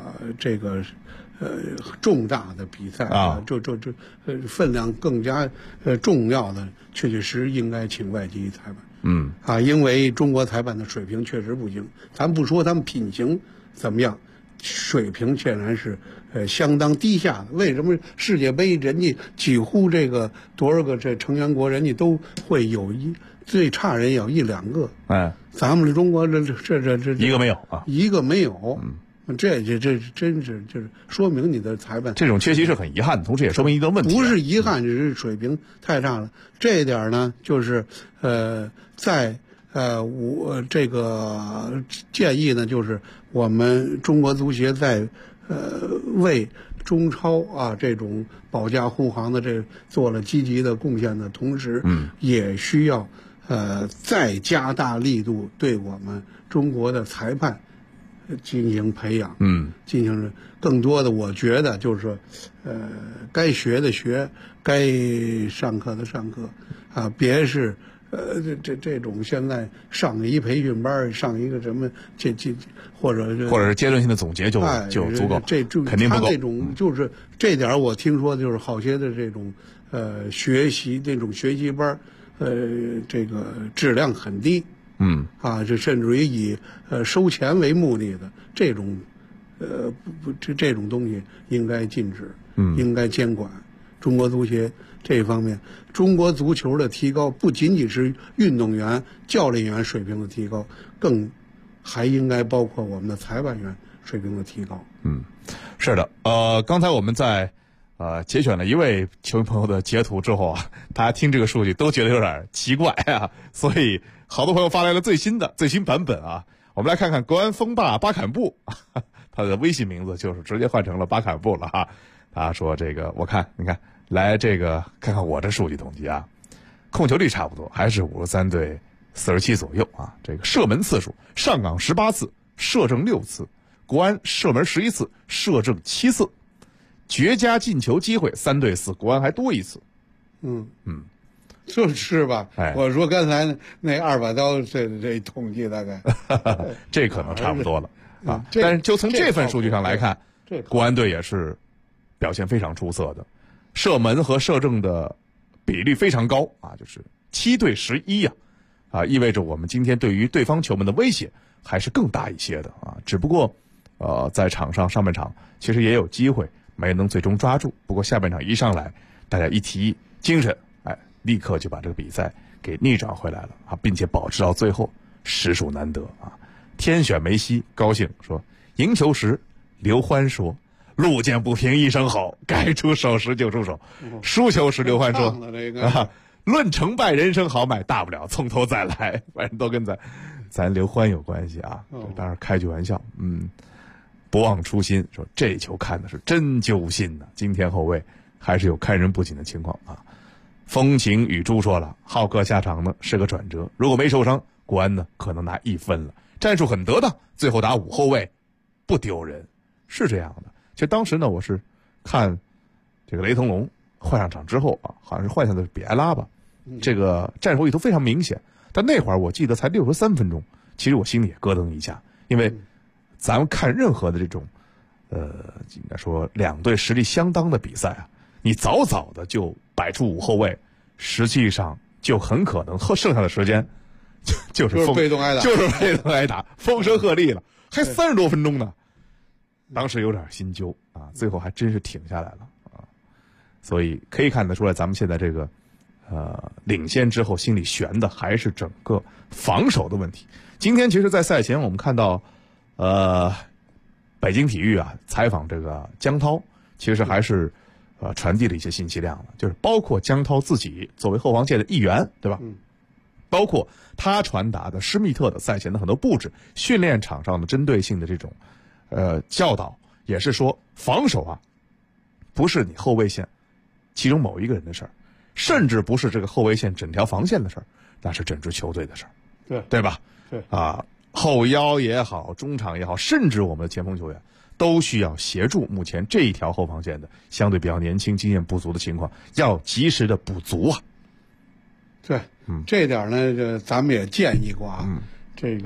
重大的比赛分量更加重要的，确实应该请外籍裁判。因为中国裁判的水平确实不行，咱不说他们品行怎么样，水平显然是相当低下的。为什么世界杯人家几乎这个多少个这成员国人家都会有最差人有1、2个，咱们中国这一个没有一个没有。这真是就是说明你的裁判这种缺席是很遗憾，同时也说明一个问题， 不是遗憾，只是水平太差了。这一点呢，就是在我这个建议呢，就是我们中国足协在为中超这种保驾护航的这做了积极的贡献的同时，也需要再加大力度对我们中国的裁判进行培养，进行更多的，我觉得就是说，该学的学，该上课的上课，别是这种现在上一培训班，上一个什么或者是阶段性的总结就足够，肯定不够。 他那种就是这点，我听说就是好些的这种学习那种学习班，这个质量很低。这甚至于以收钱为目的的这种这种东西应该禁止，应该监管。中国足协这方面，中国足球的提高不仅仅是运动员、教练员水平的提高，更还应该包括我们的裁判员水平的提高。 是的，刚才我们在节选了一位球迷朋友的截图之后大家听这个数据都觉得有点奇怪所以好多朋友发来了最新版本我们来看看国安锋霸巴坎布，他的微信名字就是直接换成了巴坎布了他说这个你看来这个看看我这数据统计控球率差不多，还是53对47左右这个射门次数上港18次，射正6次，国安射门11次，射正7次，绝佳进球机会3对4，国安还多1次。 就是吧？我说刚才那200刀这统计大概这可能差不多了但是就从这份数据上来看，国安队也是表现非常出色的，射门和射正的比率非常高就是7对11意味着我们今天对于对方球门的威胁还是更大一些的只不过在场上上半场其实也有机会没能最终抓住，不过下半场一上来大家一提精神立刻就把这个比赛给逆转回来了并且保持到最后，实属难得天选梅西高兴说，赢球时刘欢说路见不平一声吼，该出手时就出手，输球时刘欢说论成败人生豪迈，大不了从头再来，反正都跟咱刘欢有关系这当然开句玩笑不忘初心，说这球看的是真揪心今天后卫还是有看人不紧的情况风情与猪说了，浩克下场呢是个转折，如果没受伤，国安呢可能拿1分了，战术很得当，最后打5后卫不丢人，是这样的。其实当时呢我是看这个雷腾龙换上场之后啊，好像是换下的是比埃拉吧，这个战术意图非常明显。但那会儿我记得才63分钟，其实我心里也咯噔一下，因为咱们看任何的这种应该说两队实力相当的比赛啊，你早早的就摆出5后卫，实际上就很可能剩下的时间就是被动挨打， 就是被动挨打，风声鹤唳了，还30多分钟呢。当时有点心揪啊，最后还真是挺下来了啊，所以可以看得出来，咱们现在这个领先之后心里悬的还是整个防守的问题。今天其实在赛前我们看到北京体育啊采访这个江涛，其实还是传递了一些信息量的，就是包括江涛自己作为后防线的一员，对吧？包括他传达的施密特的赛前的很多布置，训练场上的针对性的这种教导，也是说防守啊不是你后卫线其中某一个人的事儿，甚至不是这个后卫线整条防线的事儿，那是整支球队的事儿，对吧？ 对啊，后腰也好，中场也好，甚至我们的前锋球员都需要协助目前这一条后防线的相对比较年轻、经验不足的情况，要及时的补足啊。 对，这点呢，咱们也建议过啊，这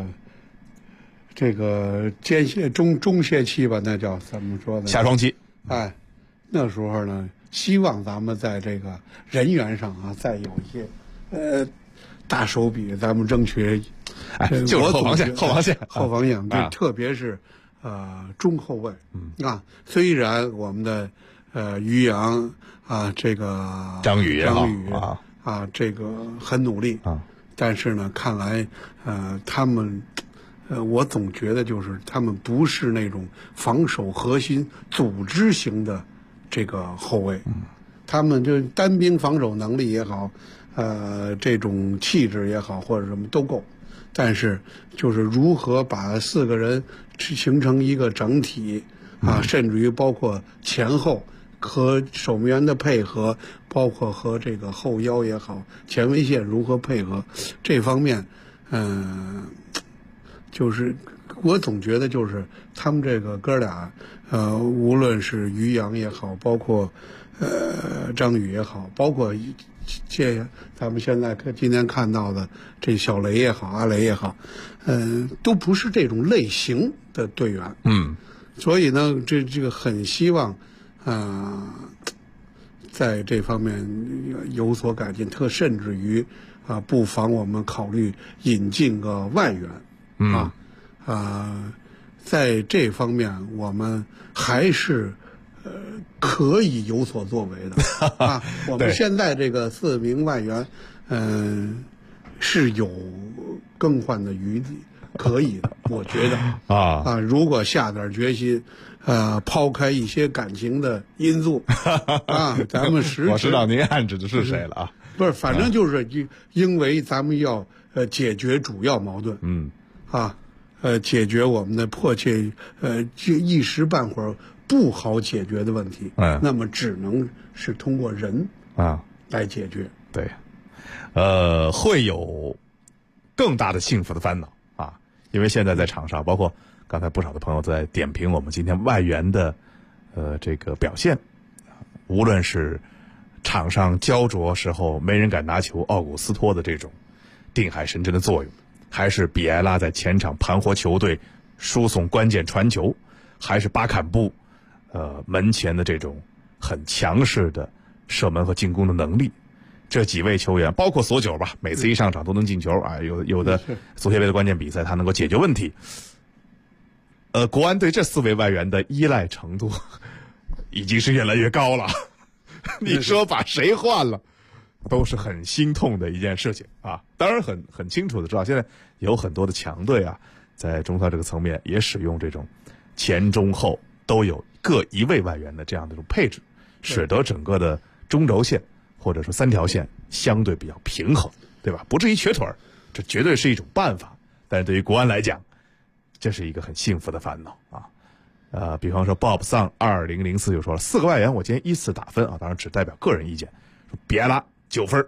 个间歇中歇期吧，那叫怎么说呢？ 下窗期。 哎，那时候呢，希望咱们在这个人员上啊，再有一些大手笔，咱们争取。 就是后防线， 后防线，对，特别是中后卫啊。虽然我们的于洋啊，这个张宇这个很努力啊，但是呢，看来他们我总觉得就是他们不是那种防守核心、组织型的这个后卫，他们就单兵防守能力也好，这种气质也好，或者什么都够。但是，就是如何把4个人形成一个整体啊，甚至于包括前后和守门员的配合，包括和这个后腰也好，前卫线如何配合，这方面，就是我总觉得就是他们这个哥俩，无论是于洋也好，包括张宇也好，包括咱们现在今天看到的这小雷也好，阿雷也好，都不是这种类型的队员。所以呢，这个很希望，在这方面有所改进，甚至于不妨我们考虑引进个外援，在这方面我们还是。可以有所作为的啊！我们现在这个4名外援，是有更换的余地，可以的，我觉得如果下点决心，抛开一些感情的因素啊，咱们我知道您暗指的是谁了啊？ 不是，反正就是因为咱们要解决主要矛盾，解决我们的迫切就一时半会儿。不好解决的问题，那么只能是通过人来解决。 对，会有更大的幸福的烦恼啊！因为现在在场上，包括刚才不少的朋友在点评我们今天外援的这个表现，无论是场上焦灼时候没人敢拿球，奥古斯托的这种定海神针的作用，还是比埃拉在前场盘活球队、输送关键传球，还是巴坎布。门前的这种很强势的射门和进攻的能力，这几位球员，包括索九吧，每次一上场都能进球啊，有的足协杯的关键比赛他能够解决问题。国安对这4位外援的依赖程度已经是越来越高了。你说把谁换了，都是很心痛的一件事情啊。当然很清楚的知道，现在有很多的强队啊，在中超这个层面也使用这种前中后都有各1位外援的这样的一种配置，使得整个的中轴线或者说3条线相对比较平衡，对吧？不至于瘸腿儿，这绝对是一种办法。但是对于国安来讲，这是一个很幸福的烦恼啊。比方说 Bob Song 2004就说了，4个外援我今天依次打分啊，当然只代表个人意见。说比埃拉9分，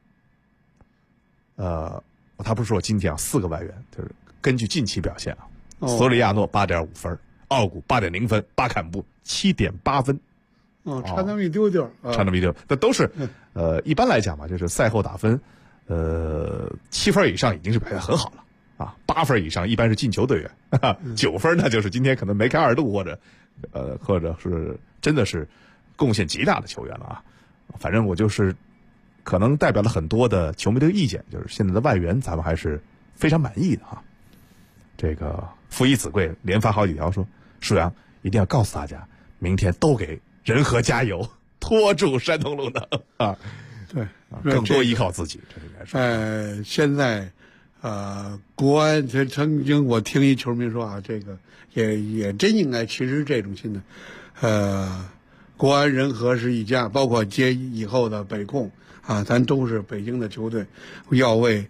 他不是说今天4个外援，就是根据近期表现啊，索里亚诺8.5分。奥古8.0分，巴坎布7.8分， 差那么一丢丢， 差那么一丢，那都是一般来讲吧，就是赛后打分，7分以上已经是表现很好了啊，8分以上一般是进球队员，9分呢就是今天可能梅开二度或者是真的是贡献极大的球员了啊。反正我就是可能代表了很多的球迷的意见，就是现在的外援咱们还是非常满意的啊。这个父以子贵，连发好几条说，舒阳一定要告诉大家，明天都给仁和加油，拖住山东鲁能啊！ 对， 更多依靠自己，这应该是。 现在国安曾经我听一球迷说啊，这个也真应该，其实这种心态，国安仁和是一家，包括接以后的北控啊，咱都是北京的球队，要为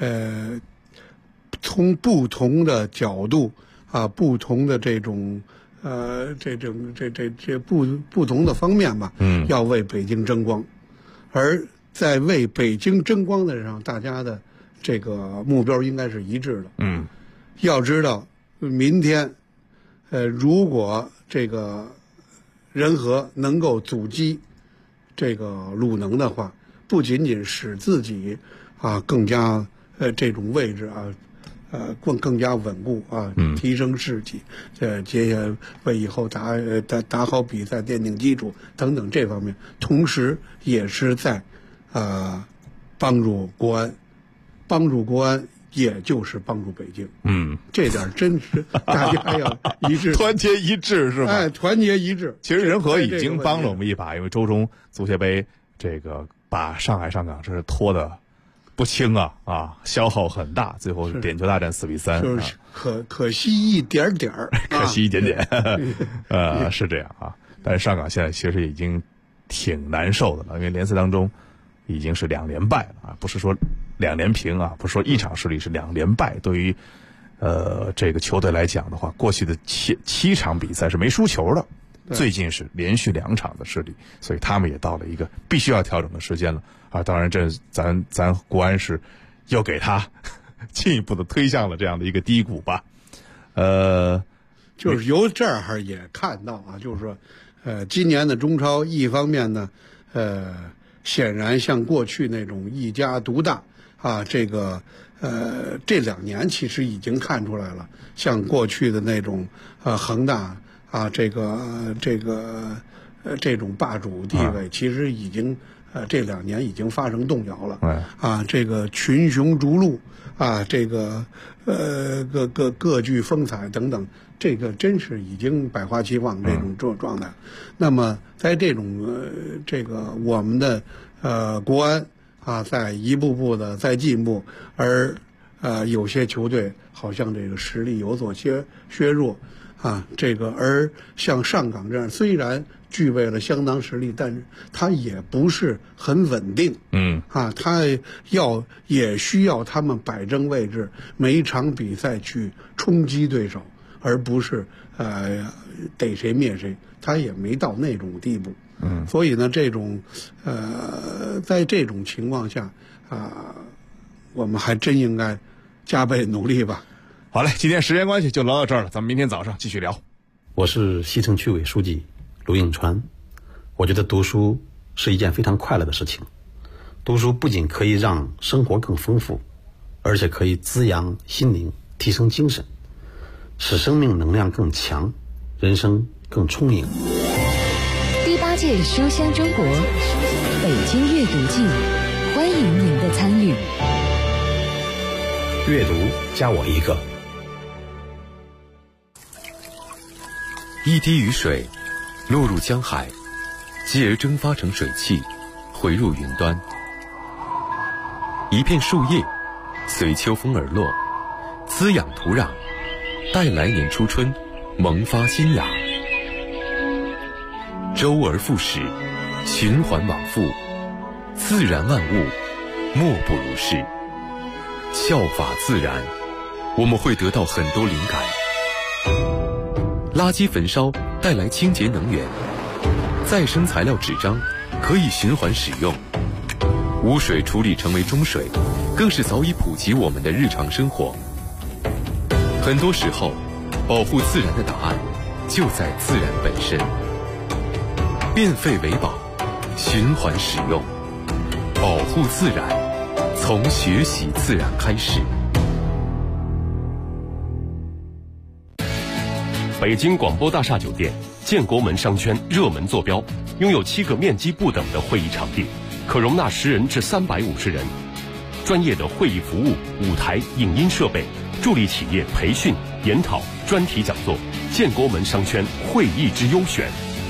从不同的角度啊，不同的这种不同的方面吧，要为北京争光，而在为北京争光的上，大家的这个目标应该是一致的。要知道，明天，如果这个仁和能够阻击这个鲁能的话，不仅仅使自己啊更加这种位置啊。更加稳固啊，提升士气，接下来为以后打好比赛奠定基础等等这方面，同时也是在帮助国安，也就是帮助北京。这点真是大家要一致， 团结一致是吧？ 团结一致。 其实仁和已经帮了我们一把，因为周中足协杯这个把上海上港这是拖的。不轻啊，消耗很大，最后是点球大战4-3， 就是可惜一点点可惜一点点，是这样啊。但是上港现在其实已经挺难受的了，因为联赛当中已经是2连败了啊，不是说2连平啊，不是说一场失利，是2连败。对于这个球队来讲的话，过去的七场比赛是没输球的，最近是连续2场的失利，所以他们也到了一个必须要调整的时间了。当然这咱国安是又给他进一步的推向了这样的一个低谷吧。 就是由这儿也看到啊，就是说今年的中超一方面呢显然像过去那种一家独大啊，这个这2年其实已经看出来了，像过去的那种恒大啊，这种霸主地位其实已经这2年已经发生动摇了。啊，这个群雄逐鹿啊，这个各具风采等等，这个真是已经百花齐放这种状态。那么在这种这个我们的国安啊，在一步步的在进步，而有些球队好像这个实力有所削弱啊，这个而像上港这样虽然具备了相当实力，但是他也不是很稳定。他也需要他们摆正位置，每一场比赛去冲击对手，而不是逮谁灭谁。他也没到那种地步。所以呢，这种在这种情况下我们还真应该加倍努力吧。 好嘞，今天时间关系就聊到这儿了，咱们明天早上继续聊。 我是西城区委书记卢应川。我觉得读书是一件非常快乐的事情，读书不仅可以让生活更丰富，而且可以滋养心灵，提升精神，使生命能量更强，人生更充盈。 第8届书香中国北京阅读季，欢迎您的参与。 阅读加我一个。 一滴雨水落入江海，继而蒸发成水汽，回入云端。一片树叶随秋风而落，滋养土壤，待来年初春萌发新芽。周而复始，循环往复，自然万物莫不如是。效法自然，我们会得到很多灵感。垃圾焚烧带来清洁能源，再生材料纸张可以循环使用，污水处理成为中水，更是早已普及我们的日常生活。很多时候，保护自然的答案就在自然本身。 变废为宝，循环使用，保护自然，从学习自然开始。 北京广播大厦酒店建国门商圈热门坐标，拥有7个面积不等的会议场地，可容纳10人至350人。专业的会议服务、舞台、影音设备，助力企业培训、研讨、专题讲座。建国门商圈会议之优选。